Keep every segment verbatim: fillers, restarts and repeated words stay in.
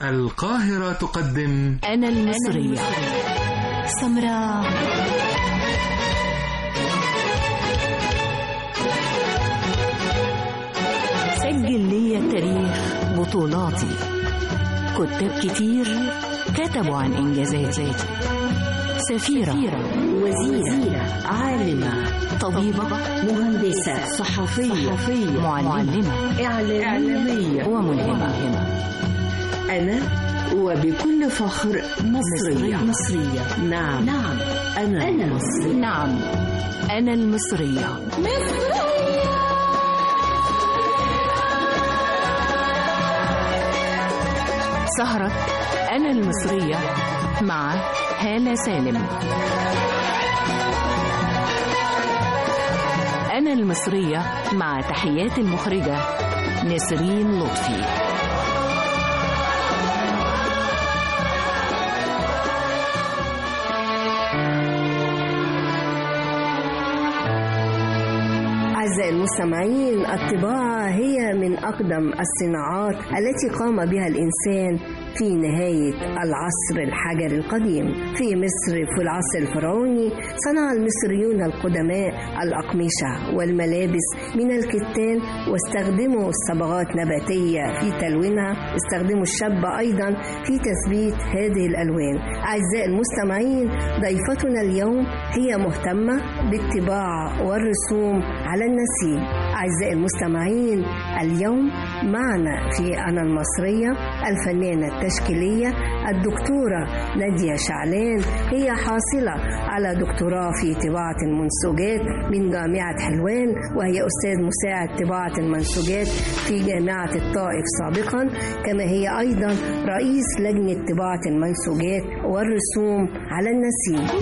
القاهرة تقدم أنا المصرية سمراء. سجل لي التاريخ بطولاتي، كتاب كتير كتبوا عن إنجازاتي، سفيرة، وزيرة، عالمة، طبيبة، مهندسة، صحفية، معلمة، إعلامية، وملهمة. أنا وبكل فخر مصرية. مصرية. نعم. نعم. أنا, أنا مصرية. نعم. أنا المصرية. مصرية. سهرة أنا المصرية مع هالة سالم. أنا المصرية مع تحيات المخرجة نسرين لطفي. أعزائي المستمعين، الطباعة هي من أقدم الصناعات التي قام بها الإنسان في نهاية العصر الحجري القديم. في مصر في العصر الفرعوني صنع المصريون القدماء الأقمشة والملابس من الكتان، واستخدموا الصبغات نباتية في تلوينها، استخدموا الشب أيضا في تثبيت هذه الألوان. أعزائي المستمعين، ضيفتنا اليوم هي مهتمة بالطباعة والرسوم على النسيج. أعزائي المستمعين، اليوم معنا في أنا المصرية الفنانة التشكيلية الدكتورة نادية شعلان. هي حاصلة على دكتوراه في طباعة المنسوجات من جامعة حلوان، وهي أستاذ مساعد طباعة المنسوجات في جامعة الطائف سابقا، كما هي أيضا رئيس لجنة طباعة المنسوجات والرسوم على النسيج.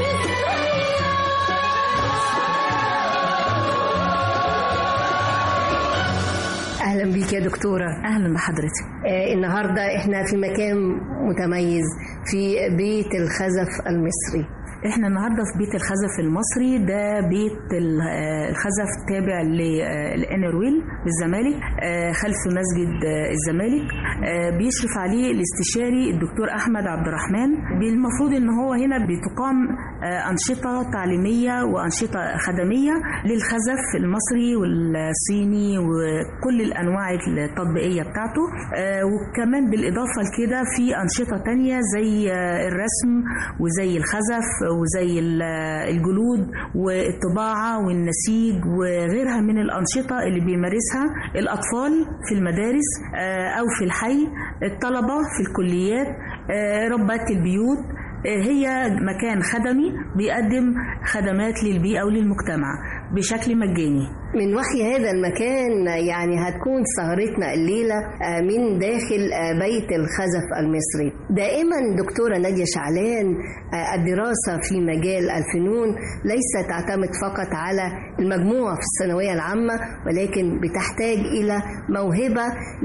أهلا بيك يا دكتورة. أهلا بحضرتك. آه النهاردة إحنا في مكان متميز في بيت الخزف المصري. احنا النهارده في بيت الخزف المصري، ده بيت الخزف تابع للانرويل بالزمالك خلف مسجد الزمالك. بيشرف عليه الاستشاري الدكتور احمد عبد الرحمن. المفروض ان هو هنا بتقام انشطه تعليميه وانشطه خدميه للخزف المصري والصيني وكل الانواع التطبيقيه بتاعته، وكمان بالاضافه لكده في انشطه تانية زي الرسم وزي الخزف وزي الجلود والطباعة والنسيج وغيرها من الأنشطة اللي بيمارسها الأطفال في المدارس أو في الحي، الطلبة في الكليات، ربات البيوت. هي مكان خدمي بيقدم خدمات للبيئة وللمجتمع بشكل مجاني. من وحي هذا المكان يعني هتكون سهرتنا الليلة من داخل بيت الخزف المصري. دائما دكتورة نادية شعلان، الدراسة في مجال الفنون ليست تعتمد فقط على المجموع في الثانوية العامة، ولكن بتحتاج إلى موهبة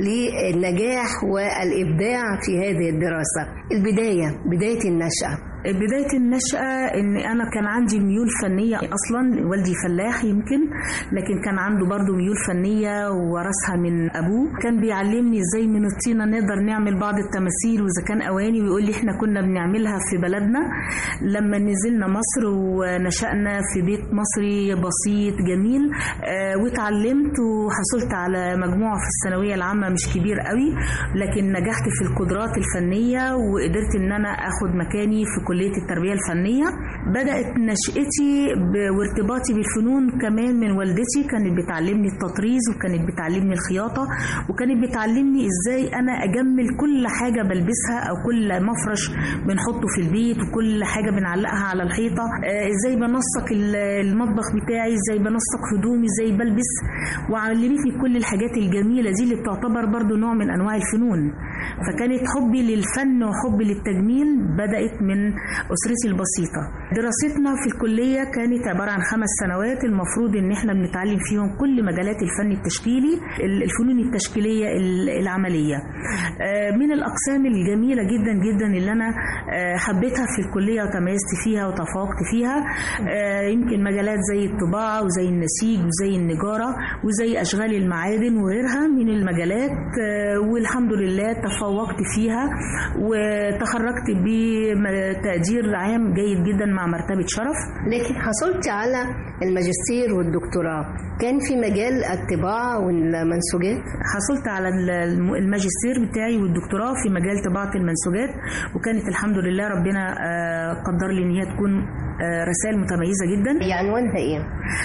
للنجاح والإبداع في هذه الدراسة. البداية بداية النشأة بداية النشأة إن أنا كان عندي ميول فنية أصلا، والدي فلاح يمكن، لكن كان عنده برضو ميول فنية ورثها من أبوه. كان بيعلمني إزاي من الطينة نقدر نعمل بعض التماثيل وإذا كان أواني، ويقول لي إحنا كنا بنعملها في بلدنا. لما نزلنا مصر ونشأنا في بيت مصري بسيط جميل، آه وتعلمت وحصلت على مجموع في الثانوية العامة مش كبير قوي، لكن نجحت في القدرات الفنية وقدرت إن أنا أخد مكاني في كلية التربية الفنية. بدأت نشأتي وارتباطي بالفنون كمان من والدتي، كانت بتعلمني التطريز وكانت بتعلمني الخياطة وكانت بتعلمني ازاي انا اجمل كل حاجة بلبسها او كل مفرش بنحطه في البيت وكل حاجة بنعلقها على الحيطة، ازاي بنسق المطبخ بتاعي، ازاي بنسق هدومي، ازاي بلبس. وعلمتني كل الحاجات الجميلة دي اللي بتعتبر برضو نوع من انواع الفنون. فكانت حبي للفن وحبي للتجميل بدأت من أسرتي البسيطة. دراستنا في الكلية كانت عبارة عن خمس سنوات، المفروض ان احنا بنتعلم فيهم كل مجالات الفن التشكيلي، الفنون التشكيلية العملية. من الأقسام الجميلة جدا جدا اللي أنا حبيتها في الكلية وتميزت فيها وتفوقت فيها يمكن مجالات زي الطباعة وزي النسيج وزي النجارة وزي أشغال المعادن وغيرها من المجالات، والحمد لله تفوقت فيها وتخرجت بتقدير عام جيد جدا مع مرتبة شرف. لكن حصلت على الماجستير والدكتوراه، كان في مجال الطباعة والمنسوجات؟ حصلت على الماجستير بتاعي والدكتوراه في مجال طباعة المنسوجات، وكانت الحمد لله ربنا قدر لي ان هي تكون رسائل متميزة جدا. هي عنوانها ايه؟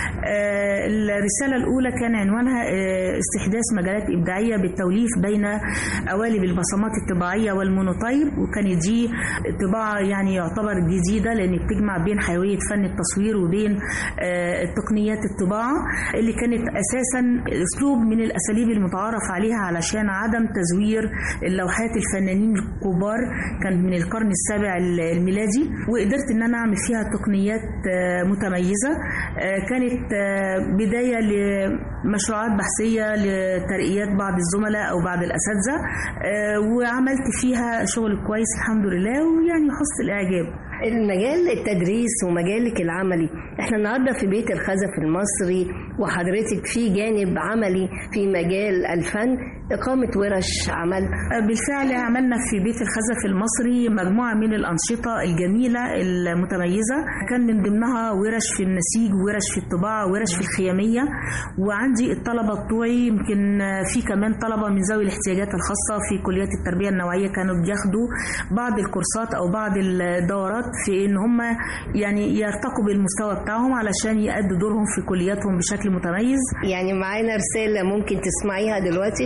الرسالة الأولى كان عنوانها استحداث مجالات إبداعية بالتوليف بين قوالب البصمات الطباعية والمونوتايب، وكانت دي طباعة يعني يعتبر جديدة لأن بتجمع بين حيوية فن التصوير وبين تقنيات الطباعة اللي كانت أساسا أسلوب من الأساليب المتعارف عليها علشان عدم تزوير اللوحات الفنانين الكبار، كان من القرن السابع الميلادي، وقدرت ان انا اعمل فيها تقنيات متميزة. كانت بداية لمشروعات بحثية لترقيات بعض الزملاء او بعض الاساتذة، وعملت فيها شغل كويس الحمد لله ويعني حصل الاعجاب. المجال التدريس ومجالك العملي، احنا النهارده في بيت الخزف المصري وحضرتك في جانب عملي في مجال الفن، إقامة ورش عمل. بالفعل عملنا في بيت الخزف المصري مجموعة من الأنشطة الجميلة المتميزة، كان من ضمنها ورش في النسيج وورش في الطباعة وورش في الخيامية، وعندي الطلبة بتوعي يمكن في كمان طلبة من ذوي الاحتياجات الخاصة في كليات التربية النوعية كانوا بياخدوا بعض الكورسات أو بعض الدورات في إن هم يعني يرتقوا بالمستوى بتاعهم علشان يأدوا دورهم في كلياتهم بشكل متميز. يعني معانا رسالة ممكن تسمعيها دلوقتي.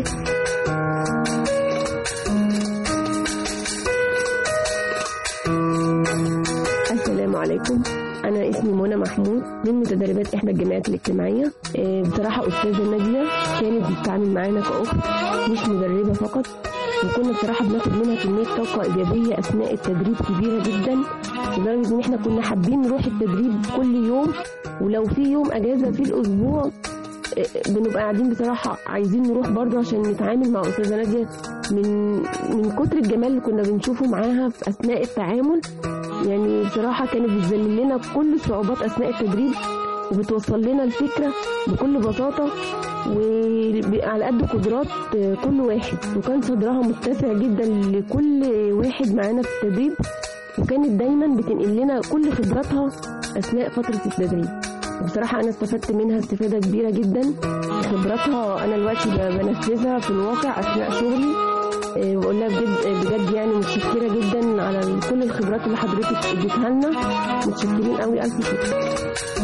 السلام عليكم، أنا اسمي منى محمود من متدربات إحدى الجمعيات الاجتماعية. بصراحة أستاذة نادية كانت بتتعامل معانا كأخت مش مدربة فقط، وكنا بصراحة بناخد منها كمية طاقة إيجابية أثناء التدريب كبيرة جدا، لدرجة إن إحنا كنا حابين نروح التدريب كل يوم، ولو في يوم أجازة في الأسبوع بنبقى قاعدين بصراحة عايزين نروح برضو عشان نتعامل مع أستاذة نادية من من كتر الجمال اللي كنا بنشوفه معاها في أثناء التعامل. يعني بصراحة كانت بتذلل لنا كل الصعوبات أثناء التدريب وبتوصل لنا الفكرة بكل بساطة وعلى قد قدرات كل واحد، وكان صدرها متسع جدا لكل واحد معانا في التدريب، وكانت دايما بتنقل لنا كل خبراتها أثناء فترة التدريب. بصراحة أنا استفدت منها استفادة كبيرة جدا، خبراتها أنا دلوقتي بنفذها في الواقع أثناء شغلي، وأقول لها بجد بجد يعني متشكرة جدا على كل الخبرات اللي حضرتك اديتها لنا، متشكرين قوي ألف شكر.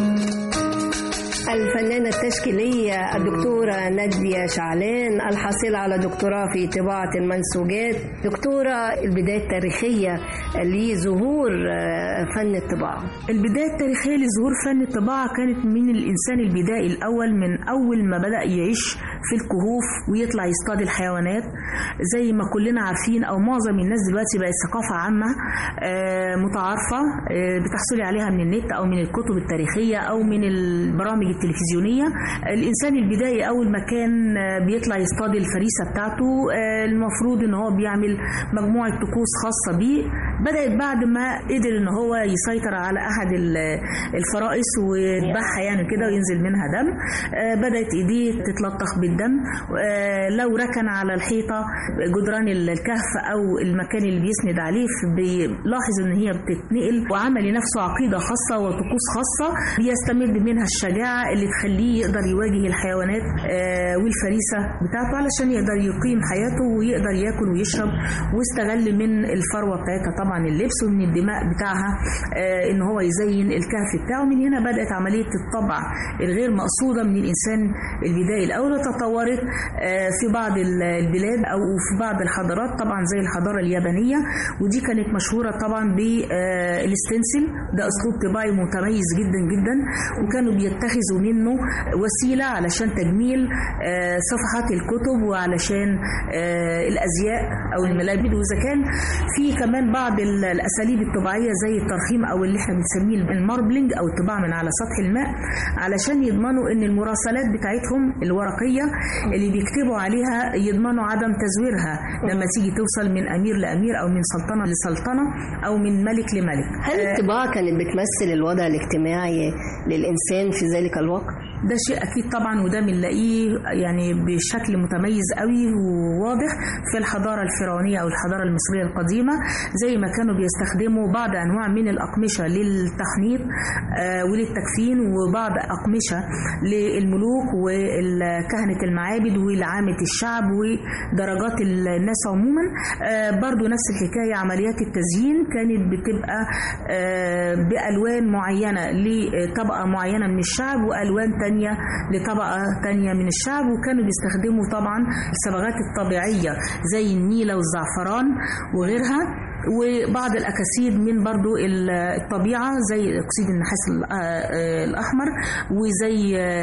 الفنانة التشكيلية الدكتورة نادية شعلان الحاصلة على دكتوراه في طباعة المنسوجات. دكتورة، البداية التاريخية لظهور فن الطباعة. البداية التاريخية لظهور فن الطباعة كانت من الإنسان البدائي الأول، من أول ما بدأ يعيش في الكهوف ويطلع يصطاد الحيوانات زي ما كلنا عارفين، أو معظم الناس دلوقتي بقت ثقافة عامة متعارفة بتحصلي عليها من النت أو من الكتب التاريخية أو من البرامج التلفزيونية. الإنسان البدائي أول ما كان بيطلع يصطاد الفريسة بتاعته المفروض إن هو بيعمل مجموعة طقوس خاصة بيه. بدأت بعد ما قدر إن هو يسيطر على أحد الفرائس ويذبحها يعني كده وينزل منها دم، بدأت إيديه تتلطخ بالدم. لو ركن على الحيطة جدران الكهف أو المكان اللي بيسند عليه بيلاحظ إن هي بتتنقل، وعمل لنفسه عقيدة خاصة وطقوس خاصة بيستمد منها الشجاعة اللي تخليه يقدر يواجه الحيوانات والفريسة بتاعته علشان يقدر يقيم حياته ويقدر ياكل ويشرب، واستغل من الفروة بتاعتها طبعا اللبس ومن الدماء بتاعها ان هو يزين الكهف بتاعه. من هنا بدأت عملية الطبع الغير مقصودة من الإنسان البدائي الأول، وتطورت في بعض البلاد أو في بعض الحضارات طبعا زي الحضارة اليابانية، ودي كانت مشهورة طبعا بالستنسل، ده أسلوب طباعي متميز جدا جدا، وكانوا بيتخذوا بياخدوا منه وسيلة علشان تجميل صفحات الكتب وعلشان الأزياء أو الملابس. وإذا كان في كمان بعض الأساليب الطباعية زي الترخيم أو اللي احنا بنسميه الماربلينج أو الطباعة من على سطح الماء، علشان يضمنوا إن المراسلات بتاعتهم الورقية اللي بيكتبوا عليها يضمنوا عدم تزويرها لما تيجي توصل من أمير لأمير أو من سلطنة لسلطنة أو من ملك لملك. هل الطباعة كانت بتمثل الوضع الاجتماعي للإنسان في ذلك الوقت؟ ده شيء أكيد طبعا، وده بنلاقيه يعني بشكل متميز قوي وواضح في الحضارة الفرعونية أو الحضارة المصرية القديمة، زي ما كانوا بيستخدموا بعض أنواع من الأقمشة للتحنيط وللتكفين، وبعض أقمشة للملوك وكهنة المعابد ولعامة الشعب ودرجات الناس عموما. برضو نفس الحكاية، عمليات التزيين كانت بتبقى بألوان معينة لطبقة معينة من الشعب وألوان تانية لطبقة تانية من الشعب، وكانوا بيستخدموا طبعا الصبغات الطبيعية زي النيلة والزعفران وغيرها، وبعض الأكاسيد من برضو الطبيعة زي أكسيد النحاس الأحمر وزي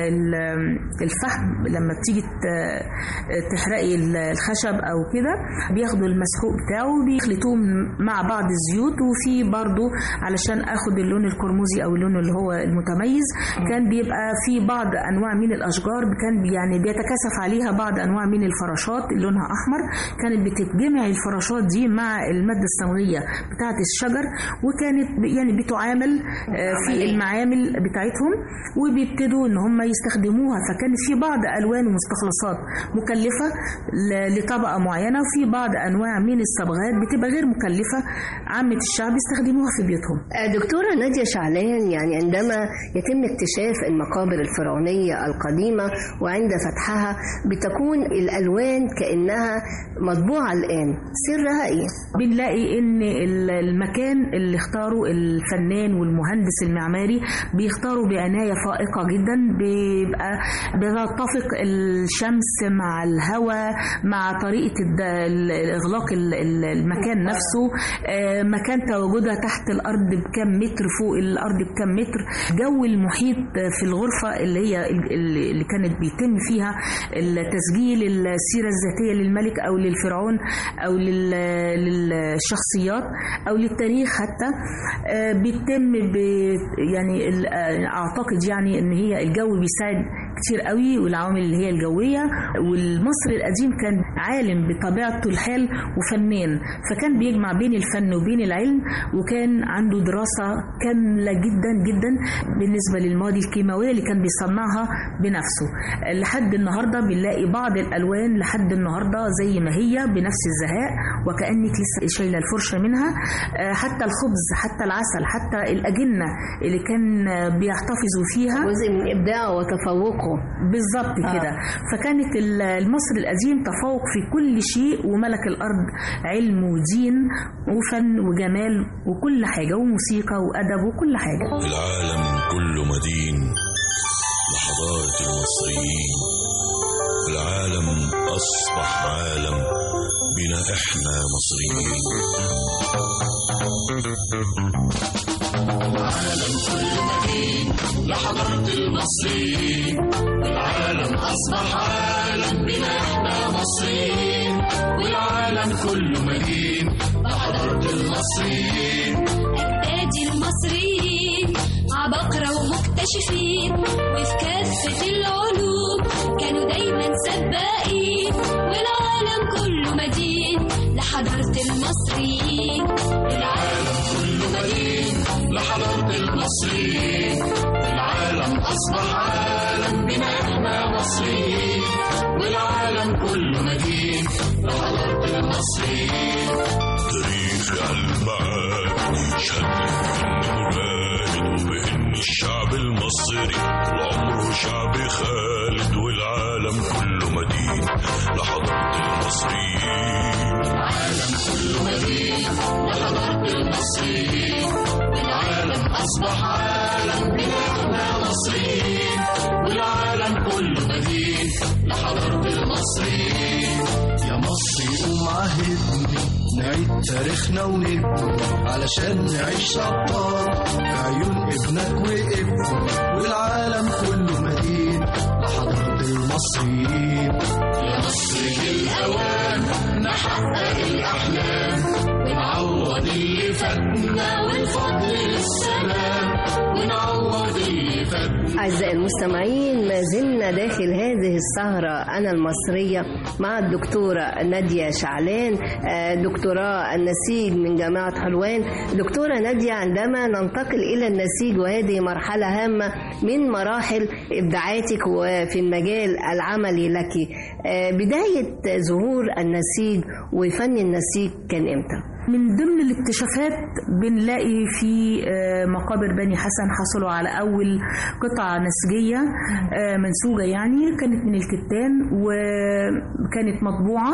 الفحم. لما بتيجي تحرقي الخشب أو كده بياخدوا المسحوق بتاعه بيخلطوه مع بعض الزيوت، وفي برضو علشان أخد اللون القرمزي أو اللون اللي هو المتميز كان بيبقى في بعض أنواع من الأشجار كان يعني بيتكاثف عليها بعض أنواع من الفراشات لونها أحمر، كانت بتتجمع الفراشات دي مع المادة الصمغية بتاعة الشجر، وكانت يعني بتعامل في المعامل بتاعتهم وبيبتدوا ان هم يستخدموها. فكانت في بعض ألوان ومستخلصات مكلفة لطبقة معينة، وفي بعض أنواع من الصبغات بتبقى غير مكلفة عامة الشعب يستخدموها في بيوتهم. دكتورة نادية شعلان، يعني عندما يتم اكتشاف المقابر الفرعونية القديمة وعند فتحها بتكون الألوان كأنها مطبوعة الآن، سرها إيه؟ بنلاقي ان المكان اللي اختاره الفنان والمهندس المعماري بيختاروا بعناية فائقة جدا، بيبقى بتتفق الشمس مع الهواء مع طريقة اغلاق المكان نفسه، مكان تواجدها تحت الارض بكم متر، فوق الارض بكم متر، جو المحيط في الغرفة اللي هي اللي كانت بيتم فيها التسجيل السيرة الذاتية للملك او للفرعون او للشخصيات او للتاريخ حتى، بيتم يعني اعتقد يعني ان هي الجو بيساعد كتير قوي، والعوامل اللي هي الجوية. والمصري القديم كان عالم بطبيعته الحال وفنان، فكان بيجمع بين الفن وبين العلم، وكان عنده دراسة كاملة جدا جدا بالنسبة للمواد الكيماوية اللي كان بيصنعها بنفسه. لحد النهاردة بنلاقي بعض الألوان لحد النهاردة زي ما هي بنفس الزهاء وكأنك لسه شايلة الفرشة منها، حتى الخبز حتى العسل حتى الأجنة اللي كان بيحتفظوا فيها جزء من إبداعه وتفوقه بالظبط كده. آه. فكانت المصري القديم تفوق في كل شيء، وملك الأرض علم ودين وفن وجمال وكل حاجة وموسيقى وأدب وكل حاجة. العالم كله مدين لحضارة المصريين، العالم أصبح عالم بنا إحنا مصريين. العالم كله مدين لحضارة المصريين، العالم أصبح عالم بنا إحنا مصريين، والعالم كله مدين لحضارة المصريين. أجدادي المصريين عباقرة ومكتشفين، وفي كافة العلوم كانوا دايما سباقين، والعالم كله مدين لحضارة المصريين. العالم كله مدين لحضارة المصريين، العالم أصبح عالم بنا إحنا مصريين، والعالم كله مدين لحضارة المصريين. تاريخ المعابد يشهد إنه بارد، وبإن الشعب المصري طول عمره شعب خالد، والعالم كله مدين لحضارة المصريين. العالم كله مدين لحضارة المصريين، والعالم أصبح عالم بنا إحنا مصريين، والعالم كله مدين لحضارة المصريين. يا مصر قوم عهدني نعيد تاريخنا ونبني علشان نعيش أبطال في عيون ابنك وابني والعالم كله مدين لحضارة المصريين. يا مصر جه الأوان نحقق الأحلام ونعوض اللي فاتنا والفضل للسلام ونعوض اللي فاتنا. أعزائي المستمعين، ما زلنا داخل هذه السهرة أنا المصرية مع الدكتورة نادية شعلان، دكتوراه النسيج من جامعة حلوان. دكتورة نادية، عندما ننتقل إلى النسيج وهذه مرحلة هامة من مراحل إبداعاتك وفي المجال العملي لك، بداية ظهور النسيج وفن النسيج كان إمتى؟ من ضمن الاكتشافات بنلاقي في مقابر بني حسن حصلوا على أول قطعة نسجية منسوجة، يعني كانت من الكتان وكانت مطبوعة.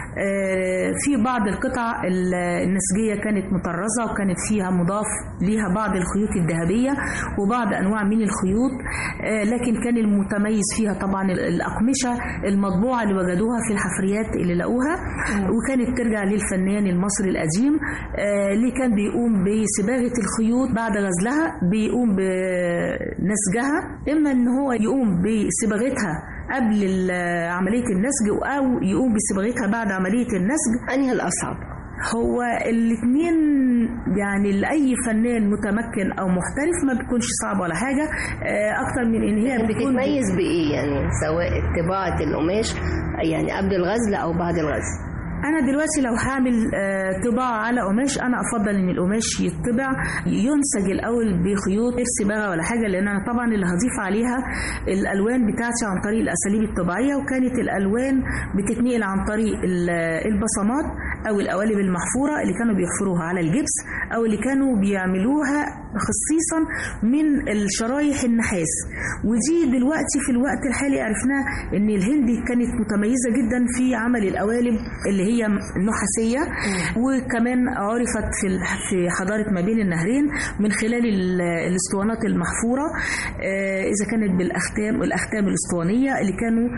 في بعض القطع النسجية كانت مطرزة وكانت فيها مضاف ليها بعض الخيوط الذهبية وبعض أنواع من الخيوط، لكن كان المتميز فيها طبعا الأقمشة المطبوعة اللي وجدوها في الحفريات اللي لقوها، وكانت ترجع للفنان المصري القديم اللي كان بيقوم بصباغة الخيوط بعد غزلها، بيقوم بنسجها، إما إن هو يقوم بصباغتها قبل عملية النسج أو يقوم بصباغتها بعد عملية النسج. أنهي الأصعب؟ هو الاثنين يعني لأي فنان متمكن أو محترف ما بيكونش صعب ولا حاجة، أكتر من إن هي بتتميز بإيه يعني، سواء طباعة القماش يعني قبل الغزل أو بعد الغزل؟ أنا دلوقتي لو هعمل طباعة على قماش أنا أفضل إن القماش يتطبع ينسج الأول بخيوط غير صباغة ولا حاجة، لأن أنا طبعا اللي هضيف عليها الألوان بتاعتي عن طريق الأساليب الطبيعية، وكانت الألوان بتتنقل عن طريق البصمات أو القوالب المحفورة اللي كانوا بيحفروها على الجبس أو اللي كانوا بيعملوها خصيصا من الشرايح النحاس. ودي دلوقتي في الوقت الحالي عرفنا إن الهند كانت متميزة جدا في عمل القوالب اللي هي النحاسية، وكمان عرفت في في حضارة ما بين النهرين من خلال الاسطوانات المحفورة، إذا كانت بالأختام الأختام الاسطوانية اللي كانوا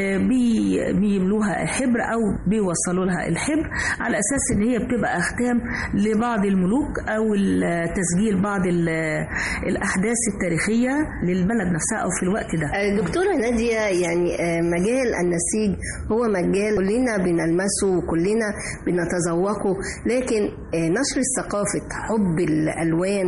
بيملوها الحبر أو بيوصلوا لها الحبر على أساس إن هي بتبقى أختام لبعض الملوك أو تسجيل بعض الأحداث التاريخية للبلد نفسها أو في الوقت ده. دكتورة نادية، يعني مجال النسيج هو مجال كلنا بنلمسه وكلنا بنتذوقه، لكن نشر ثقافة حب الألوان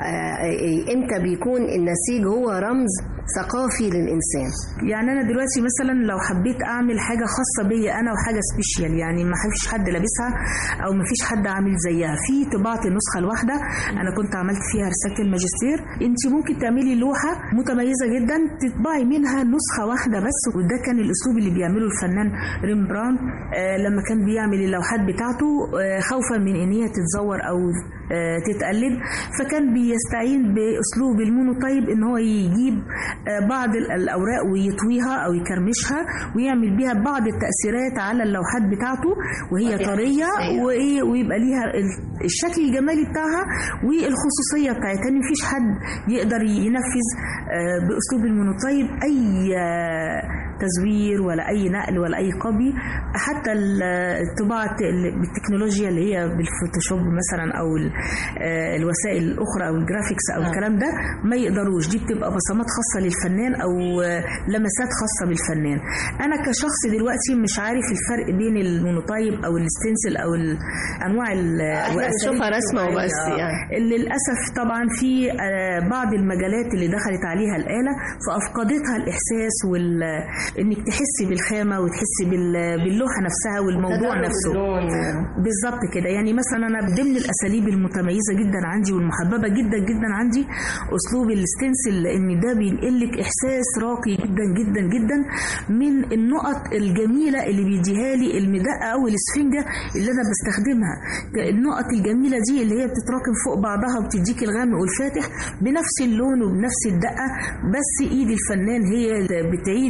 إمتى بيكون النسيج هو رمز ثقافي للإنسان؟ يعني أنا دلوقتي مثلا لو حبيت أعمل حاجة خاصة بي أنا وحاجة سبيشيال، يعني ما فيش حد لابسها أو ما فيش حد عامل زيها، في طباعة النسخة الواحدة أنا كنت عملت فيها رسالة الماجستير. أنت ممكن تعملي لوحة متميزة جدا تطبعي منها نسخة واحدة بس، وده كان الأسلوب اللي بيعمله الفنان ريمبراند آه لما كان بيعمل اللوحات بتاعته آه خوفا من إن هي تتزور أو آه تتقلد، فكان بيستعين بأسلوب المونوتايب إن هو يجيب آه بعض الأوراق ويطويها أو يكرمشها ويعمل بيها بعض التأثيرات على اللوحات بتاعته وهي طرية، وإيه ويبقى ليها الشكل الجمالي بتاعها والخصوصية بتاعتها، إن مفيش حد يقدر ينفذ آه بأسلوب المونوتايب أي آه تزوير ولا أي نقل ولا أي قبي، حتى الطباعة بالتكنولوجيا اللي هي بالفوتوشوب مثلا أو الوسائل الأخرى أو الجرافيكس أو الكلام ده ما يقدروش، دي بتبقى بصمات خاصة للفنان أو لمسات خاصة بالفنان. أنا كشخص دلوقتي مش عارف الفرق بين المونوتايب أو الستنسل أو أنواع نشوفها رسمة وبس يعني. للأسف طبعا في بعض المجالات اللي دخلت عليها الآلة فأفقدتها الإحساس وال انك تحسي بالخامه وتحسي باللوحه نفسها والموضوع نفسه بالظبط كده. يعني مثلا انا ضمن الاساليب المتميزه جدا عندي والمحببه جدا جدا عندي اسلوب الستنسل، لان ده بينقل لك احساس راقي جدا جدا جدا من النقط الجميله اللي بيديها لي المدقه او الاسفنجه اللي انا بستخدمها. النقط الجميله دي اللي هي بتتراكم فوق بعضها وبتديك الغامق والفاتح بنفس اللون وبنفس الدقه، بس ايد الفنان هي بتعيد وبتكرر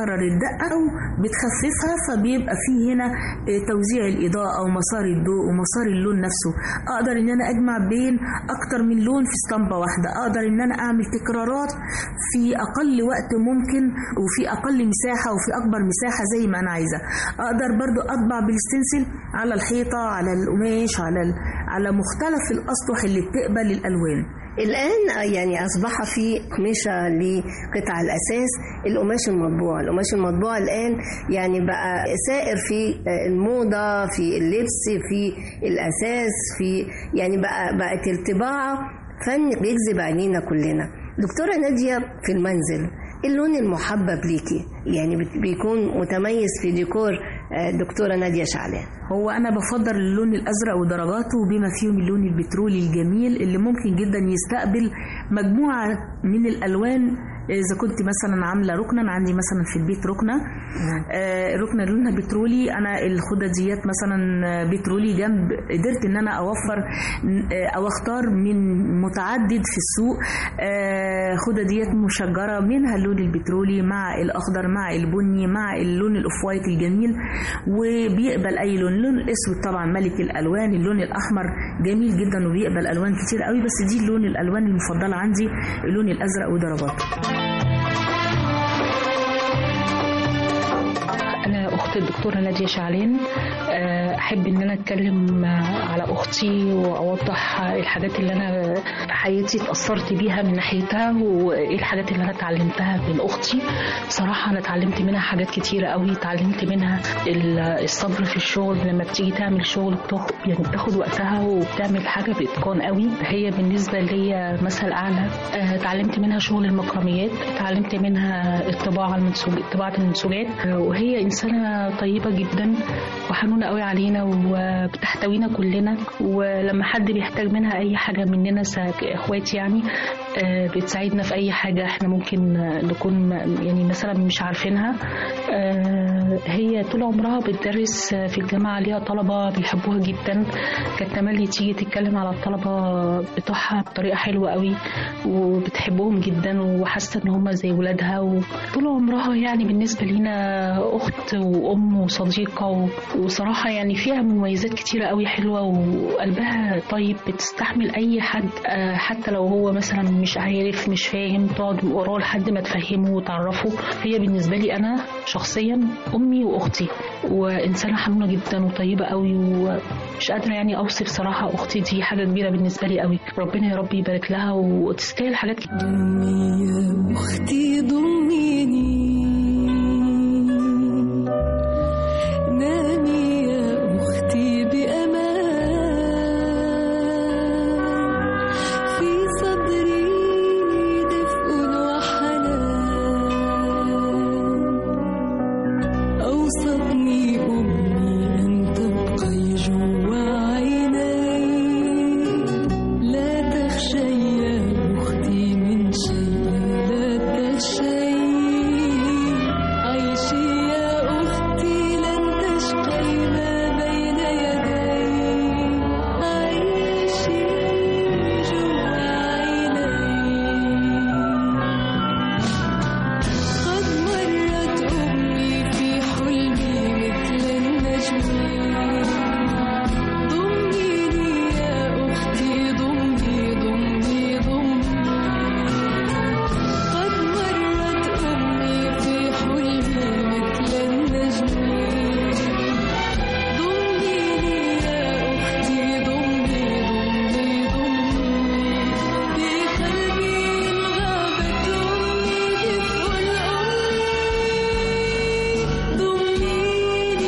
بتكرر الدقة أو بتخففها، فبيبقى فيه هنا توزيع الإضاءة ومسار الضوء ومسار اللون نفسه. أقدر إن أنا أجمع بين أكتر من لون في اسطمبة واحدة، أقدر إن أنا أعمل تكرارات في أقل وقت ممكن وفي أقل مساحة وفي أكبر مساحة زي ما أنا عايزة. أقدر برضو أطبع بالستنسل على الحيطة، على القماش، على على مختلف الأسطح اللي بتقبل الألوان. الآن يعني أصبح في قماشة لقطع الأساس القماش المطبوع. القماش المطبوع الآن يعني بقى سائر في الموضة، في اللبس، في الأساس، في يعني بقى بقت الطباعة فن بيجذب عينينا كلنا. دكتورة نادية، في المنزل اللون المحبب ليكي يعني بيكون متميز في ديكور دكتورة نادية شعلان؟ هو أنا بفضل اللون الأزرق ودرجاته بما فيهم اللون البترولي الجميل اللي ممكن جدا يستقبل مجموعة من الألوان. إذا كنت مثلا عاملة ركنة، عندي مثلا في البيت ركنة آه ركنة لونها بترولي، أنا الخدديات مثلا بترولي جنب، قدرت إن أنا أوفر آه أو أختار من متعدد في السوق آه خدديات مشجرة منها اللون البترولي مع الأخضر مع البني مع اللون الأوف-وايت الجميل، وبيقبل أي لون. اللون الأسود طبعا ملك الألوان، اللون الأحمر جميل جدا وبيقبل ألوان كتير قوي، بس دي اللون الألوان المفضلة عندي اللون الأزرق ودرجاته. أنا أخت الدكتورة نادية شعلان. أحب إن أنا أتكلم على أختي وأوضح الحاجات اللي أنا في حياتي اتأثرت بيها من ناحيتها، وإيه الحاجات اللي أنا اتعلمتها من أختي. بصراحة أنا اتعلمت منها حاجات كتيرة قوي. اتعلمت منها الصبر في الشغل، لما بتيجي تعمل شغل يعني بتاخد وقتها وبتعمل حاجة بإتقان قوي. هي بالنسبة لي مثل أعلى. اتعلمت منها شغل المكرميات، اتعلمت منها الطباعة المنسوج طباعة المنسوجات، وهي إنسانة طيبة جدا وحنونة قوي علينا وبتحتوينا كلنا، ولما حد بيحتاج منها أي حاجة مننا كإخواتي يعني بتساعدنا في أي حاجة احنا ممكن نكون يعني مثلا مش عارفينها. هي طول عمرها بتدرس في الجامعة، ليها طلبة بيحبوها جدا. كانت تملي تيجي تتكلم على الطلبة بتوعها بطريقة حلوة قوي وبتحبهم جدا وحاسة ان هم زي ولادها. وطول عمرها يعني بالنسبة لينا أخت وأم وصديقة، وصراحة يعني فيها مميزات كتيرة قوي حلوة، وقلبها طيب بتستحمل أي حد حتى لو هو مثلا مش عارف مش فاهم، تقعد وراه لحد ما تفهمه وتعرفه. هي بالنسبة لي أنا شخصيا أمي وأختي، وإنسانة حنونة جدا وطيبة قوي، ومش قادرة يعني أوصف صراحة. أختي دي حاجة كبيرة بالنسبة لي قوي، ربنا يا رب يبارك لها وتستاهل حاجات كتير. ضمي يا أختي ضميني، نامي يا أختي بأمان، في صدري دفء وحنان، أوصتني أمي أن تبقي جوا عيني، لا تخشي يا أختي من شيء، لا تخشي، عيشي يا أختي لن تشقي ما بين يدي، عيشي جوا عيني. قد مرت أمي في حلمي مثل النجم، ضميني يا أختي ضمي ضمي ضمي. قد مرت أمي في حلمي مثل النجم، ضميني يا أختي ضمي ضمي ضمي. في قلبي غابت أمي دفء الأمي، ضميني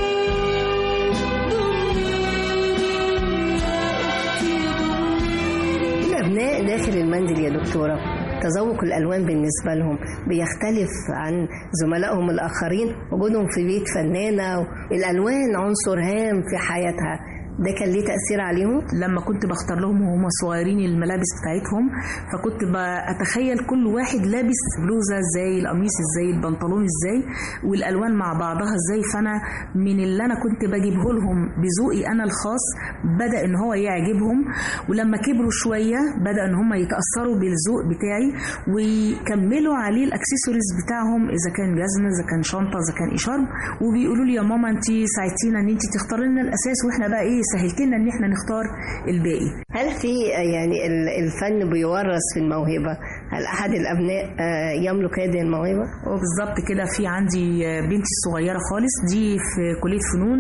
الأبناء داخل المنزل يا دكتورة، تذوق الألوان بالنسبة لهم بيختلف عن زملائهم الآخرين. وجودهم في بيت فنانة، الألوان عنصر هام في حياتها، ده كان ليه تأثير عليهم؟ لما كنت بختار لهم وهم صغيرين الملابس بتاعتهم، فكنت بتخيل كل واحد لابس بلوزة ازاي، القميص ازاي، البنطلون ازاي، والألوان مع بعضها ازاي. فأنا من اللي أنا كنت بجيبه لهم بذوقي أنا الخاص بدأ إن هو يعجبهم، ولما كبروا شوية بدأ إن هم يتأثروا بالذوق بتاعي ويكملوا عليه الأكسسوارز بتاعهم، إذا كان جزمة، إذا كان شنطة، إذا كان إشارب، وبيقولوا لي يا ماما أنت ساعدتينا إن أنت تختاري لنا الأساس وإحنا بقى إيه سهلتي لنا إن إحنا نختار الباقي. هل في يعني الفن بيورث في الموهبة؟ هل أحد الأبناء يملك هذه الموهبة؟ وبالظبط كده، في عندي بنتي الصغيرة خالص دي في كلية فنون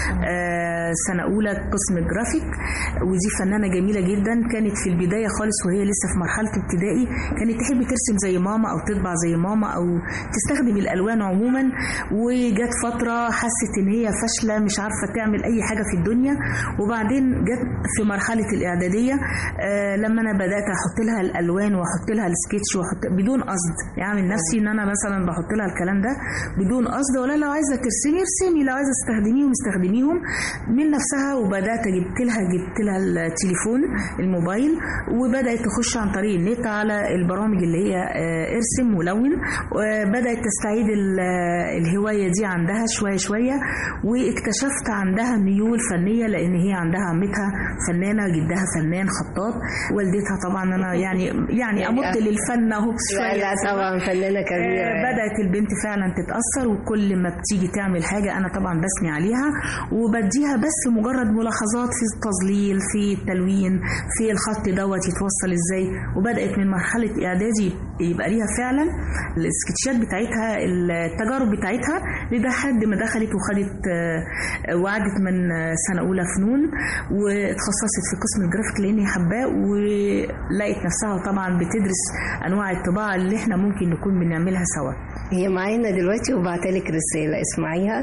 سنة أولى قسم جرافيك، ودي فنانة جميلة جدا. كانت في البداية خالص وهي لسه في مرحلة ابتدائي كانت تحب ترسم زي ماما أو تطبع زي ماما أو تستخدم الألوان عموما، وجت فترة حست إن هي فاشلة مش عارفة تعمل أي حاجة في الدنيا، وبعدين جت في مرحلة الإعدادية لما أنا بدأت أحط لها الألوان وأحط لها السكتش وأحط بدون قصد، يعني من نفسي إن أنا مثلا بحط لها الكلام ده بدون قصد، ولا لو عايزة ترسمي ارسمي، لو عايزة تستخدميهم استخدميهم من نفسها. وبدأت جبت لها جبت لها التليفون الموبايل، وبدأت تخش عن طريق النت على البرامج اللي هي ارسم ولون، وبدأت تستعيد الهواية دي عندها شوية شوية، واكتشفت عندها ميول فنية لأن هي عندها عمتها فنانة، جدها فنان خطاط، والدتها طبعا أنا يعني يعني أمط للفن أهو شوية. لا طبعا فنانة كبيرة. بدأت البنت فعلا تتأثر، وكل ما بتيجي تعمل حاجة أنا طبعا بثني عليها وبديها بس مجرد ملاحظات في التظليل، في التلوين، في الخط دوت يتوصل ازاي. وبدأت من مرحلة إعدادي يبقى ليها فعلا السكتشات بتاعتها، التجارب بتاعتها، لحد ما دخلت وخدت وعدت من سنة أولى فنون واتخصصت في قسم الجرافيك لأن هي حباه، ولقيت نفسها طبعا بتدرس أنواع الطباعة اللي احنا ممكن نكون بنعملها سوا. هي معانا دلوقتي وبعتلك رسالة اسمعيها.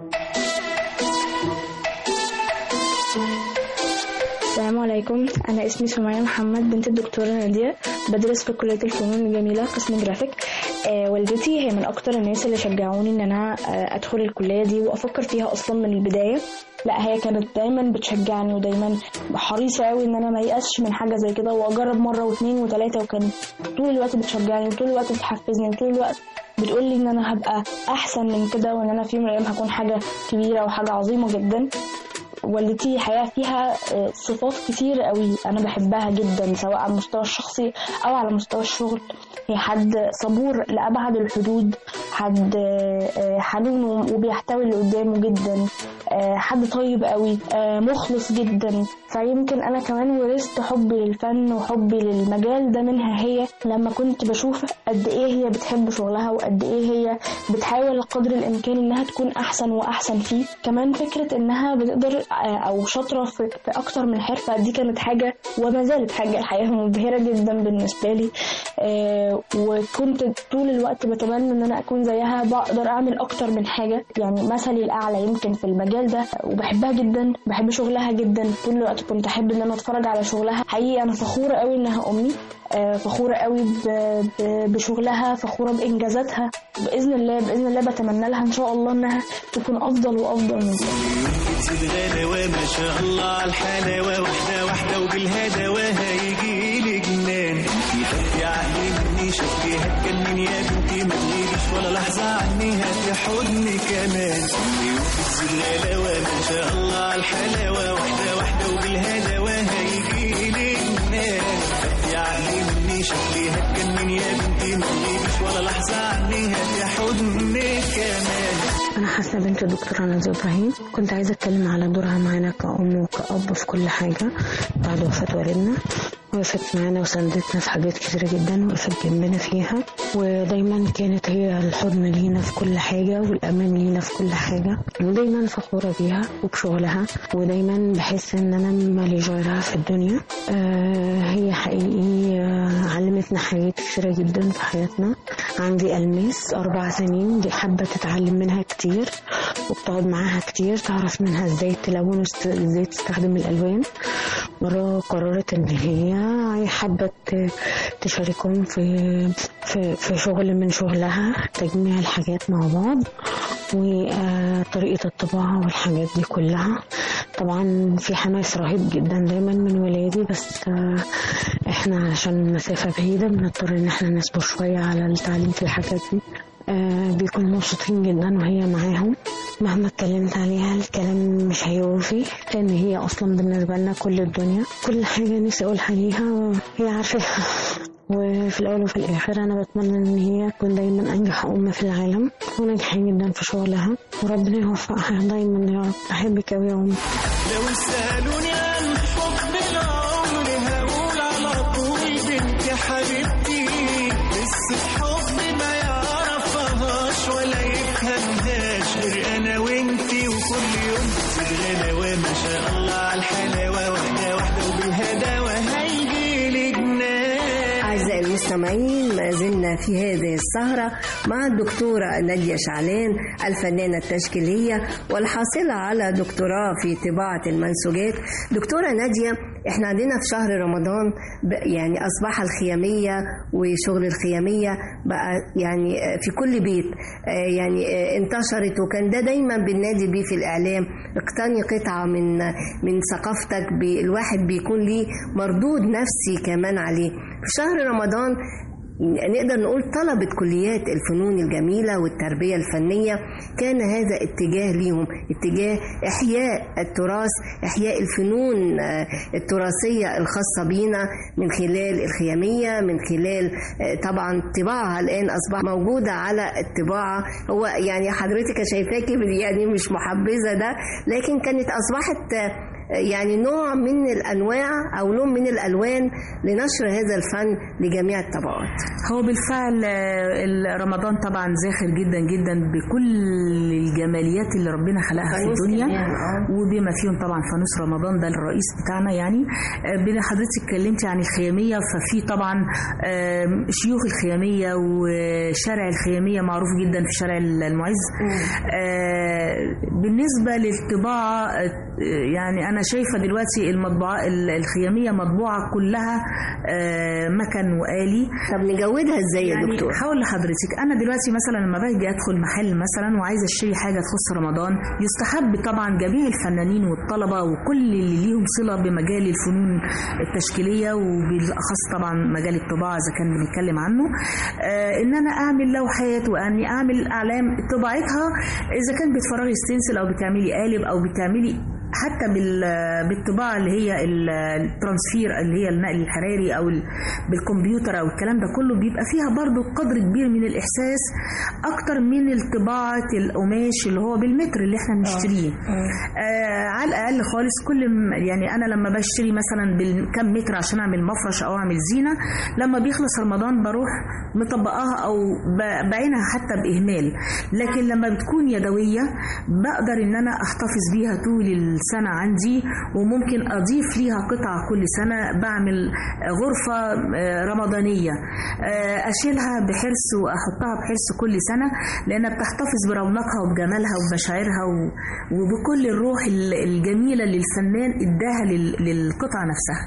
السلام عليكم، أنا اسمي سمية محمد بنت الدكتورة نادية، بدرس في كلية الفنون الجميلة قسم جرافيك. آه والدتي هي من أكتر الناس اللي شجعوني إن أنا آه أدخل الكلية دي وأفكر فيها أصلا من البداية. لا هي كانت دايما بتشجعني ودايما حريصة قوي إن أنا ما يأسش من حاجة زي كده وأجرب مرة واثنين وثلاثة، وكانت طول الوقت بتشجعني وطول الوقت بتحفزني وطول الوقت بتقول لي إن أنا هبقى أحسن من كده وإن أنا في يوم من الأيام هكون حاجة كبيرة وحاجة عظيمة جدا. والدتي حياة فيها صفات كتير قوي أنا بحبها جدا، سواء على المستوى الشخصي أو على مستوى الشغل. هي حد صبور لأبعد الحدود، حد حنون وبيحتوي اللي قدامه جدا، حد طيب قوي، مخلص جدا. فيمكن أنا كمان ورثت حبي للفن وحبي للمجال ده منها هي، لما كنت بشوف قد إيه هي بتحب شغلها وقد إيه هي بتحاول قدر الإمكان إنها تكون أحسن وأحسن فيه. كمان فكرة إنها بتقدر أو شاطرة في أكتر من حرفة، دي كانت حاجة وما زالت حاجة الحقيقة مبهرة جدا بالنسبة لي. وكنت طول الوقت بتمنى إن أنا أكون زيها، بقدر أعمل أكتر من حاجة، يعني مثلي الأعلى يمكن في المجال ده. وبحبها جدا، بحب شغلها جدا، طول الوقت كنت أحب إن أنا أتفرج على شغلها. حقيقي أنا فخورة قوي إنها أمي، فخورة قوي بشغلها، فخورة بإنجازاتها. بإذن الله بإذن الله بتمنى لها إن شاء الله إنها تكون أفضل وأفضل من كده. ما شاء الله على الحلاوة، واحدة واحدة وبالهدوة هيجيلي جنان. يا عقلي مني شكلي هتجنن يا بنتي، ما تغيبيش ولا لحظة عني، هاتي حضني كمان. الغلاوة ما شاء الله على الحلاوة، واحدة واحدة وبالهدوة هيجيلي جنان. يا عقلي مني شكلي هتجنن يا بنتي، ما تغيبيش ولا لحظة عني، هاتي حضني كمان. أنا حاسة بنت الدكتورة نادية إبراهيم، كنت عايزة أتكلم على دورها معانا كأم وكأب في كل حاجة بعد وفاة والدنا. وقفت معانا وساندتنا في حاجات كتيرة جدا، وقفت جنبنا فيها، ودايما كانت هي الحضن لينا في كل حاجة والأمان لينا في كل حاجة. ودايما فخورة بيها وبشغلها، ودايما بحس إن أنا مالي جارها في الدنيا. آه هي حقيقي آه علمتنا حاجات كتيرة جدا في حياتنا. عندي ألماس أربع سنين، دي حابة تتعلم منها كتير وبتقعد معاها كتير، تعرف منها ازاي تلون وازاي تستخدم الألوان. مرة قررت ان هي حابة تشاركهم في في في شغل من شغلها، تجميع الحاجات مع بعض وطريقة الطباعة والحاجات دي كلها. طبعا في حماس رهيب جدا دايما من ولادي، بس احنا عشان المسافة بعيدة بنضطر ان احنا نصبر شوية على التعليم في الحاجات دي. آه بيكونوا مبسوطين جدا وهي معاهم، مهما اتكلمت عليها الكلام مش هيوفي، لان هي اصلا بالنسبة لنا كل الدنيا، كل حاجة نفسي اقولها ليها هي عارفاها. وفي الأول وفي الآخر أنا بتمنى إن هي تكون دايما أنجح أم في العالم وناجحة جدا في شغلها، وربنا يوفقها دايما يا رب. أحبك أوي يا أمي. لو سألوني عن حب العمر هقول على طول بنتي حبيبتي، قصة حب ما يعرفهاش ولا يفهمهاش غير أنا وإنتي، وكل يوم غلاوة ما شاء الله على الحلاوة، واحدة واحدة وبالهداوة هيجي لي جنان. أعزائي المستمعين، ما زلنا في هذه السهرة مع الدكتورة نادية شعلان، الفنانة التشكيلية والحاصلة على دكتوراه في طباعة المنسوجات. دكتورة نادية، احنا عندنا في شهر رمضان يعني أصبح الخيامية وشغل الخيامية بقى يعني في كل بيت، يعني انتشرت، وكان ده دايما بننادي بيه في الإعلام، اقتني قطعة من من ثقافتك، الواحد بيكون ليه مردود نفسي كمان عليه. في شهر رمضان نقدر نقول طلبة كليات الفنون الجميلة والتربية الفنية كان هذا اتجاه ليهم، اتجاه إحياء التراث، إحياء الفنون التراثية الخاصة بينا من خلال الخيامية، من خلال طبعا طباعها الآن أصبح موجودة على الطباعة. هو يعني حضرتك شايفاكي يعني مش محبذة ده، لكن كانت أصبحت يعني نوع من الأنواع أو لون من الألوان لنشر هذا الفن لجميع الطبقات. هو بالفعل رمضان طبعا زاخر جدا جدا بكل الجماليات اللي ربنا خلقها في الدنيا، وبما فيهم طبعا فانوس رمضان ده الرئيس بتاعنا. يعني بين حضرتك اتكلمتي عن الخيامية، ففي طبعا شيوخ الخيامية وشارع الخيامية معروف جدا في شارع المعز. بالنسبة للطباعة يعني أنا شايفة دلوقتي المطبوعة الخيامية مطبوعة كلها مكن وآلي. طب نجودها ازاي يا يعني دكتور؟ هقول لحضرتك، أنا دلوقتي مثلا لما باجي أدخل محل مثلا وعايزة أشتري حاجة تخص رمضان، يستحب طبعا جميع الفنانين والطلبة وكل اللي ليهم صلة بمجال الفنون التشكيلية وبالأخص طبعا مجال الطباعة إذا كان بنتكلم عنه، إن أنا أعمل لوحات وأني أعمل أعلام طباعتها، إذا كان بتفرغي ستنسل أو بتعملي قالب أو بتعملي حتى بالطباعة اللي هي الترانسفير اللي هي النقل الحراري أو بالكمبيوتر أو الكلام ده كله، بيبقى فيها برضو قدر كبير من الإحساس أكتر من الطباعة القماش اللي هو بالمتر اللي احنا بنشتريه. آه على الأقل خالص كل يعني أنا لما بشتري مثلا بالكم متر عشان أعمل مفرش أو أعمل زينة، لما بيخلص رمضان بروح مطبقاها أو بعينها حتى بإهمال، لكن لما بتكون يدوية بقدر إن أنا أحتفظ بيها طول السنة عندي، وممكن أضيف ليها قطعة كل سنة. بعمل غرفة رمضانية أشيلها بحرص وأحطها بحرص كل سنة، لأنها بتحتفظ برونقها وبجمالها وبمشاعرها وبكل الروح الجميلة اللي الفنان إداها للقطعة نفسها.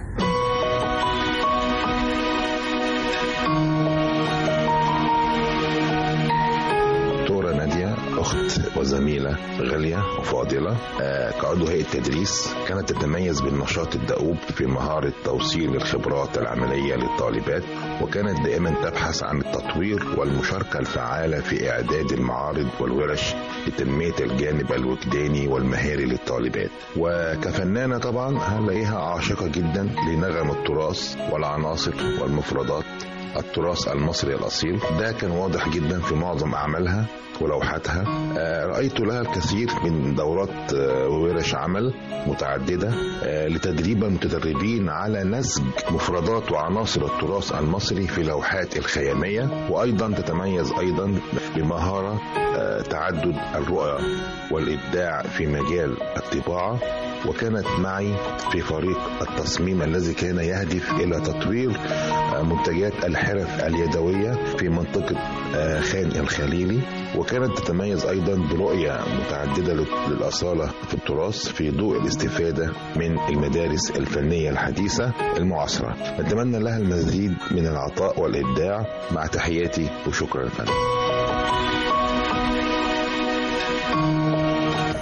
أخت وزميلة غالية وفاضلة كعضو هيئة تدريس، كانت تتميز بالنشاط الدؤوب في مهارة توصيل الخبرات العملية للطالبات، وكانت دائما تبحث عن التطوير والمشاركة الفعالة في إعداد المعارض والورش لتنمية الجانب الوجداني والمهاري للطالبات. وكفنانة طبعا هنلاقيها عاشقة جدا لنغم التراث والعناصر والمفردات التراث المصري الأصيل. ده كان واضح جدا في معظم أعمالها ولوحاتها. رأيت لها الكثير من دورات وورش عمل متعددة لتدريب المتدربين على نسج مفردات وعناصر التراث المصري في لوحات الخيامية، وأيضا تتميز أيضا بمهارة تعدد الرؤى والإبداع في مجال الطباعة، وكانت معي في فريق التصميم الذي كان يهدف إلى تطوير منتجات الحرف اليدوية في منطقة خان الخليلي، وكانت تتميز أيضا برؤية متعددة للأصالة في التراث في ضوء الاستفادة من المدارس الفنية الحديثة المعاصرة. نتمنى لها المزيد من العطاء والإبداع، مع تحياتي وشكرا لكم.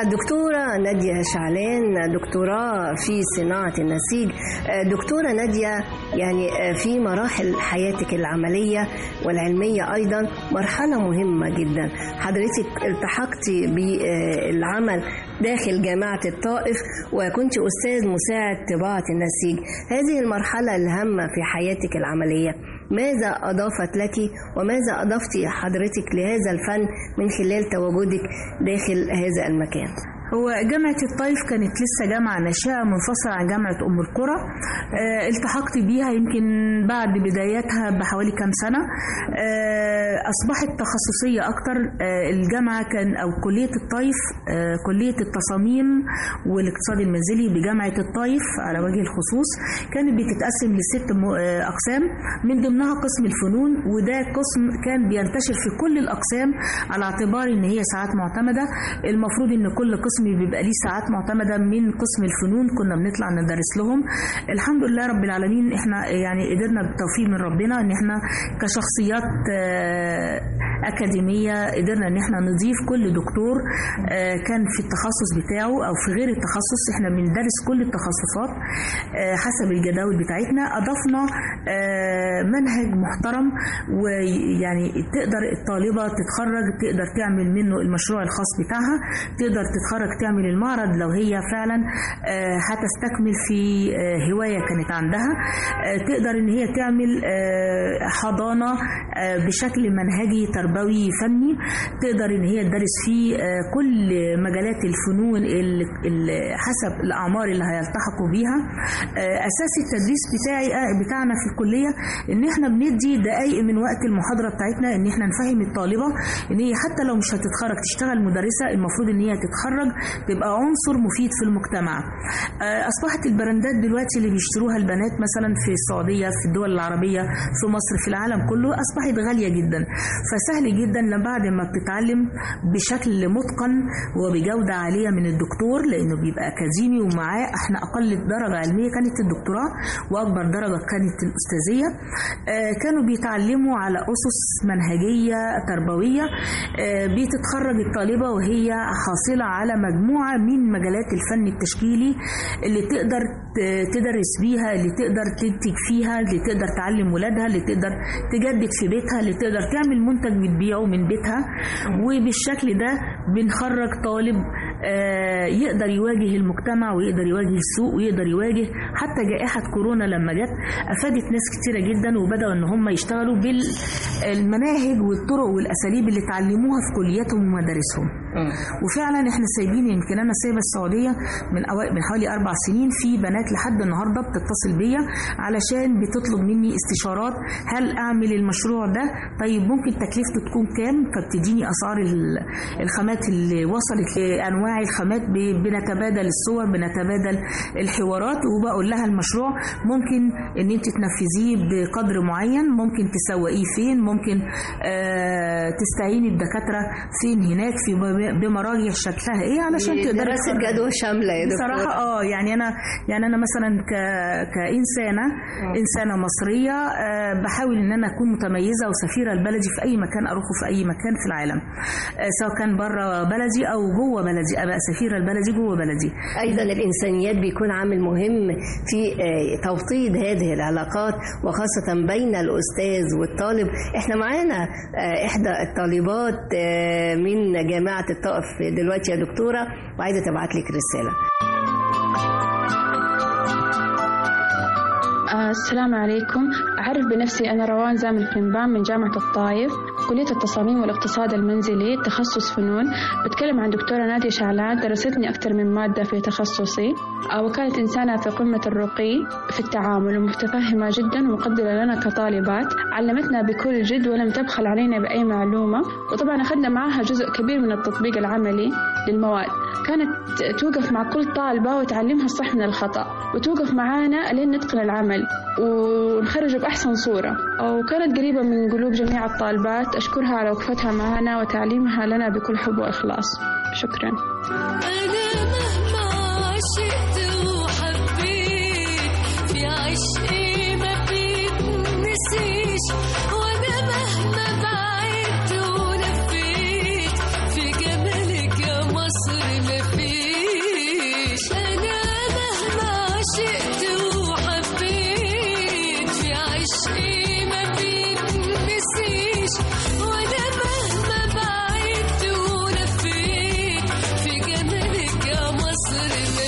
الدكتورة نادية شعلان، دكتوراه في صناعة النسيج. دكتورة نادية، يعني في مراحل حياتك العملية والعلمية أيضا مرحلة مهمة جدا. حضرتك التحقتي بالعمل داخل جامعة الطائف وكنت أستاذ مساعد طباعة النسيج. هذه المرحلة الهامة في حياتك العملية ماذا أضافت لك وماذا أضفت حضرتك لهذا الفن من خلال تواجدك داخل هذا المكان؟ هو جامعة الطائف كانت لسه جامعة ناشئة منفصلة عن جامعة أم القرى. أه التحقت بيها يمكن بعد بداياتها بحوالي كام سنة. أه أصبحت تخصصية أكتر. أه الجامعة كان أو كلية الطائف أه كلية التصاميم والاقتصاد المنزلي بجامعة الطائف على وجه الخصوص كانت بتتقسم لست أقسام، من ضمنها قسم الفنون، وده قسم كان بينتشر في كل الأقسام على اعتبار إن هي ساعات معتمدة. المفروض إن كل قسم بيبقى ليه ساعات معتمدة. من قسم الفنون كنا بنطلع ندرس لهم. الحمد لله رب العالمين احنا يعني قدرنا بالتوفيق من ربنا ان احنا كشخصيات أكاديمية قدرنا ان احنا نضيف كل دكتور كان في التخصص بتاعه او في غير التخصص. احنا بندرس كل التخصصات حسب الجداول بتاعتنا. اضفنا منهج محترم ويعني تقدر الطالبة تتخرج تقدر تعمل منه المشروع الخاص بتاعها، تقدر تتخرج تعمل المعرض لو هي فعلا هتستكمل في هواية كانت عندها، تقدر ان هي تعمل حضانة بشكل منهجي تربوي فني، تقدر ان هي تدرس فيه كل مجالات الفنون حسب الاعمار اللي هيلتحقوا بيها. اساس التدريس بتاعي بتاعنا في الكلية ان احنا بندي دقائق من وقت المحاضرة بتاعتنا ان احنا نفهم الطالبة ان هي حتى لو مش هتتخرج تشتغل مدرسة، المفروض ان هي تتخرج تبقى عنصر مفيد في المجتمع. اصبحت البراندات دلوقتي اللي بيشتروها البنات مثلا في السعودية، في الدول العربية، في مصر، في العالم كله اصبحت غالية جدا. فسهل جدا لما بعد ما بتتعلم بشكل متقن وبجودة عالية من الدكتور، لانه بيبقى اكاديمي ومعاه احنا اقل درجة علمية كانت الدكتوراه واكبر درجة كانت الاستاذية. كانوا بيتعلموا على اسس منهجية تربوية. بتتخرج الطالبة وهي حاصلة على مجموعة من مجالات الفن التشكيلي اللي تقدر تدرس بيها، اللي تقدر تنتج فيها، اللي تقدر تعلم ولادها، اللي تقدر تجدد في بيتها، اللي تقدر تعمل منتج بتبيعه من بيتها. وبالشكل ده بنخرج طالب يقدر يواجه المجتمع ويقدر يواجه السوق ويقدر يواجه حتى جائحة كورونا لما جت أفادت ناس كتيرة جدا، وبدأوا ان هم يشتغلوا بالمناهج والطرق والأساليب اللي تعلموها في كلياتهم ومدارسهم. وفعلا احنا سايبين، يمكن انا سايبه السعوديه من أو... من حوالي اربع سنين، في بنات لحد النهارده بتتصل بيا علشان بتطلب مني استشارات. هل اعمل المشروع ده؟ طيب ممكن تكلفته تكون كام؟ فبتديني اسعار الخامات اللي وصلت لانواع الخامات، بنتبادل الصور، بنتبادل الحوارات، وبقول لها المشروع ممكن ان انت تنفذيه بقدر معين، ممكن تسوقيه فين، ممكن آه تستعيني بدكاتره فين هناك، في بمراجع شكلها ايه علشان تقدر دراسه جدوى شامله يا دكتور. بصراحه اه يعني انا يعني انا مثلا ك كانسانه م. انسانه مصريه آه بحاول ان انا اكون متميزه وسفيره لبلدي في اي مكان اروحه في اي مكان في العالم، آه سواء كان بره بلدي او جوه بلدي، ابقى سفيره لبلدي جوه بلدي. ايضا الانسانيات بيكون عامل مهم في آه توطيد هذه العلاقات وخاصه بين الاستاذ والطالب. احنا معانا آه احدى الطالبات آه من جامعة الطائف دلوقتي يا دكتورة، وعايزة تبعت لك رسالة. السلام عليكم. أعرف بنفسي أنا روان زامل كنبان من جامعة الطائف، كلية التصاميم والاقتصاد المنزلي، تخصص فنون. بتكلم عن دكتورة نادية شعلان، درستني أكثر من مادة في تخصصي، وكانت إنسانة في قمة الرقي في التعامل ومتفهمة جدا ومقدرة لنا كطالبات. علمتنا بكل جد ولم تبخل علينا بأي معلومة، وطبعا أخذنا معها جزء كبير من التطبيق العملي للمواد. كانت توقف مع كل طالبة وتعلمها الصح من الخطأ، وتوقف معانا لين نتقن العمل ونخرج بأحسن صورة. وكانت قريبة من قلوب جميع الطالبات. أشكرها على وقفتها معنا وتعليمها لنا بكل حب وإخلاص. شكرا. أنا مهما عشقت وحبيت في عشقي ما بيتنسيش، وأنا مهما بعدت ولفيت في جمالك يا مصر ما عشقي ما بيتنسيش وانا مهما بعدت ولفيت في جمالك يا مصر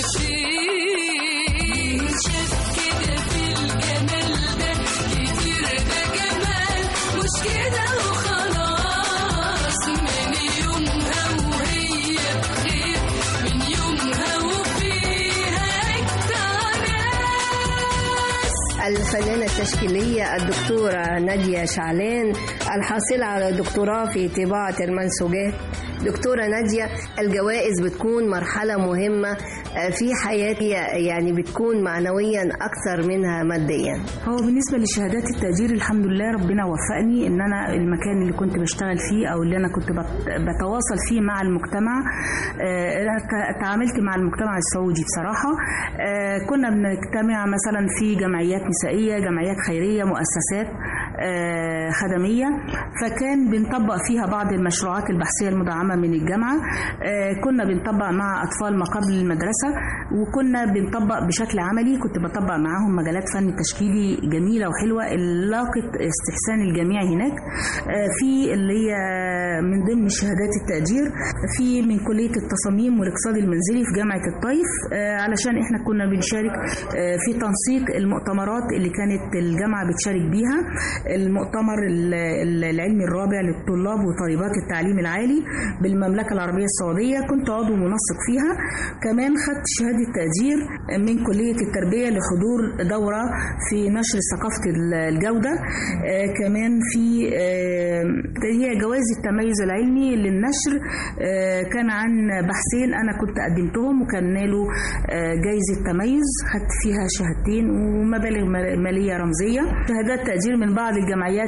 مفيش شاف كده في الجمال ده كتير ده جمال مش كده وخلاص من يومها وهي بخير من يومها وفيها اجدع ناس. الفنانة التشكيلية الدكتورة نادية شعلان الحاصلة على دكتوراه في طباعة المنسوجات. دكتورة نادية، الجوائز بتكون مرحلة مهمة في حياتي، يعني بتكون معنويا أكثر منها ماديا. هو بالنسبة لشهادات التقدير الحمد لله ربنا وفقني إن أنا المكان اللي كنت بشتغل فيه أو اللي أنا كنت بتواصل فيه مع المجتمع، تعاملت مع المجتمع السعودي بصراحة. كنا بنجتمع مثلا في جمعيات نسائية، جمعيات خيرية، مؤسسات خدمية، فكان بنطبق فيها بعض المشروعات البحثية المدعمة من الجامعة. كنا بنطبق مع أطفال ما قبل المدرسة، وكنا بنطبق بشكل عملي. كنت بطبق معاهم مجالات فن تشكيلي جميلة وحلوة لاقت استحسان الجميع هناك. في اللي هي من ضمن شهادات التقدير في من كلية التصاميم والاقتصاد المنزلي في جامعة الطايف، علشان احنا كنا بنشارك في تنسيق المؤتمرات اللي كانت الجامعة بتشارك بيها. المؤتمر العلمي الرابع للطلاب وطالبات التعليم العالي بالمملكة العربية السعودية، كنت عضو منسق فيها. كمان خدت شهادة تقدير من كلية التربية لحضور دورة في نشر ثقافة الجودة. كمان في هي جوائز التميز العلمي للنشر، كان عن بحثين أنا كنت قدمتهم وكان نالوا جائزة تميز، خدت فيها شهادتين ومبالغ مالية رمزية. شهادات تقدير من بعض الجمعيات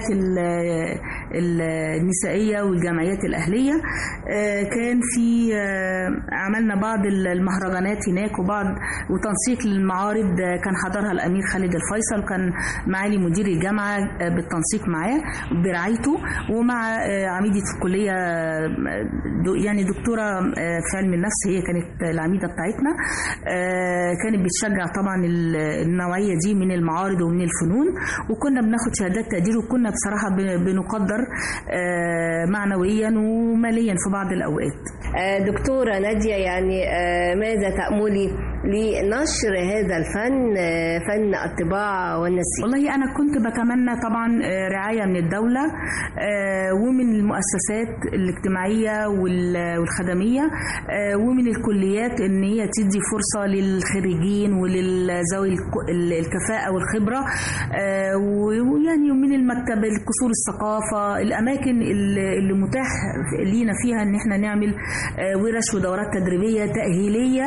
النسائية والجمعيات الأهلية. كان في عملنا بعض المهرجانات هناك وبعض وتنسيق للمعارض كان حضرها الأمير خالد الفيصل، كان معالي مدير الجامعة بالتنسيق معاه برعايته، ومع عميدة الكلية يعني دكتورة في علم النفس، هي كانت العميدة بتاعتنا. كانت بتشجع طبعا النوعية دي من المعارض ومن الفنون، وكنا بناخد شهادات تقدير، وكنا بصراحة بنقدر معنويا وماليا في بعض الأوقات. دكتورة نادية، يعني ماذا تأملي لنشر هذا الفن، فن الطباعة والنسيج؟ والله أنا كنت بتمنى طبعا رعاية من الدولة ومن المؤسسات الاجتماعية والخدمية ومن الكليات، إن هي تدي فرصة للخريجين وللذوي الكفاءة والخبرة، ويعني من المكتب، القصور الثقافة، الأماكن اللي متاح لينا فيها إن احنا نعمل ورش ودورات تدريبية تأهيلية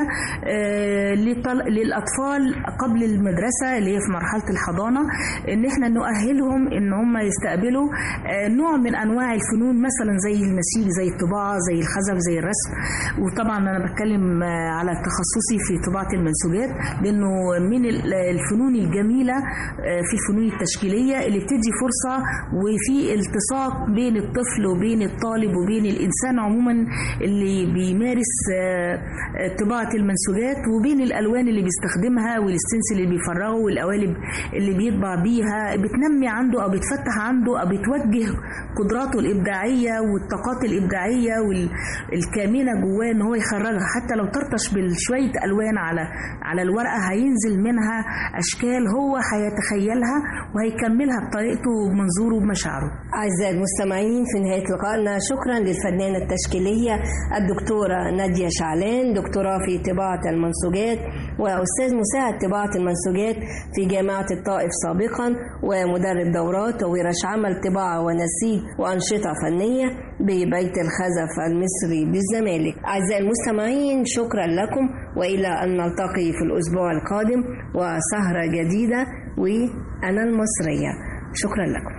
للأطفال قبل المدرسة اللي هي في مرحلة الحضانة، إن احنا نؤهلهم إن هم يستقبلوا نوع من أنواع الفنون، مثلا زي النسيج، زي الطباعة، زي الخزف، زي الرسم. وطبعا أنا بتكلم على تخصصي في طباعة المنسوجات، لأنه من الفنون الجميلة في الفنون التشكيلية اللي بتدي فرصة وفي التصاق بين الطفل وبين الطالب وبين الإنسان عموما اللي بيمارس طباعة المنسوجات، وبين الألوان اللي بيستخدمها والستنسل اللي بيفرغه والقوالب اللي بيطبع بيها، بتنمي عنده أو بتفتح عنده أو بتوجه قدراته الإبداعية والطاقات الإبداعية والكامنة جواه إن هو يخرجها. حتى لو طرطش بشوية ألوان على على الورقة هينزل منها أشكال هو هيتخيلها وهيكملها بطريقته وبمنظوره وبمشاعره. أعزائي المستمعين، في نهاية لقائنا شكرا للفنانة التشكيلية الدكتورة نادية شعلان، دكتوراه في طباعة المنسوجات وأستاذ مساعد طباعة المنسوجات في جامعة الطائف سابقا، ومدرب دورات وورش عمل طباعة ونسيج وأنشطة فنية ببيت الخزف المصري بالزمالك. أعزائي المستمعين، شكرا لكم، وإلى أن نلتقي في الأسبوع القادم وسهرة جديدة وأنا المصرية. شكرا لكم.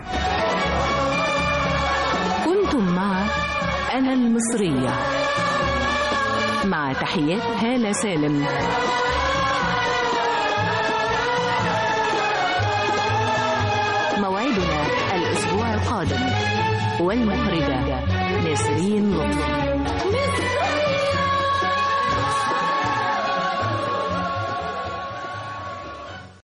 كنتم مع أنا المصرية، مع تحيات هالة سالم. موعدنا الأسبوع القادم، والمخرجة نسرين لطفي.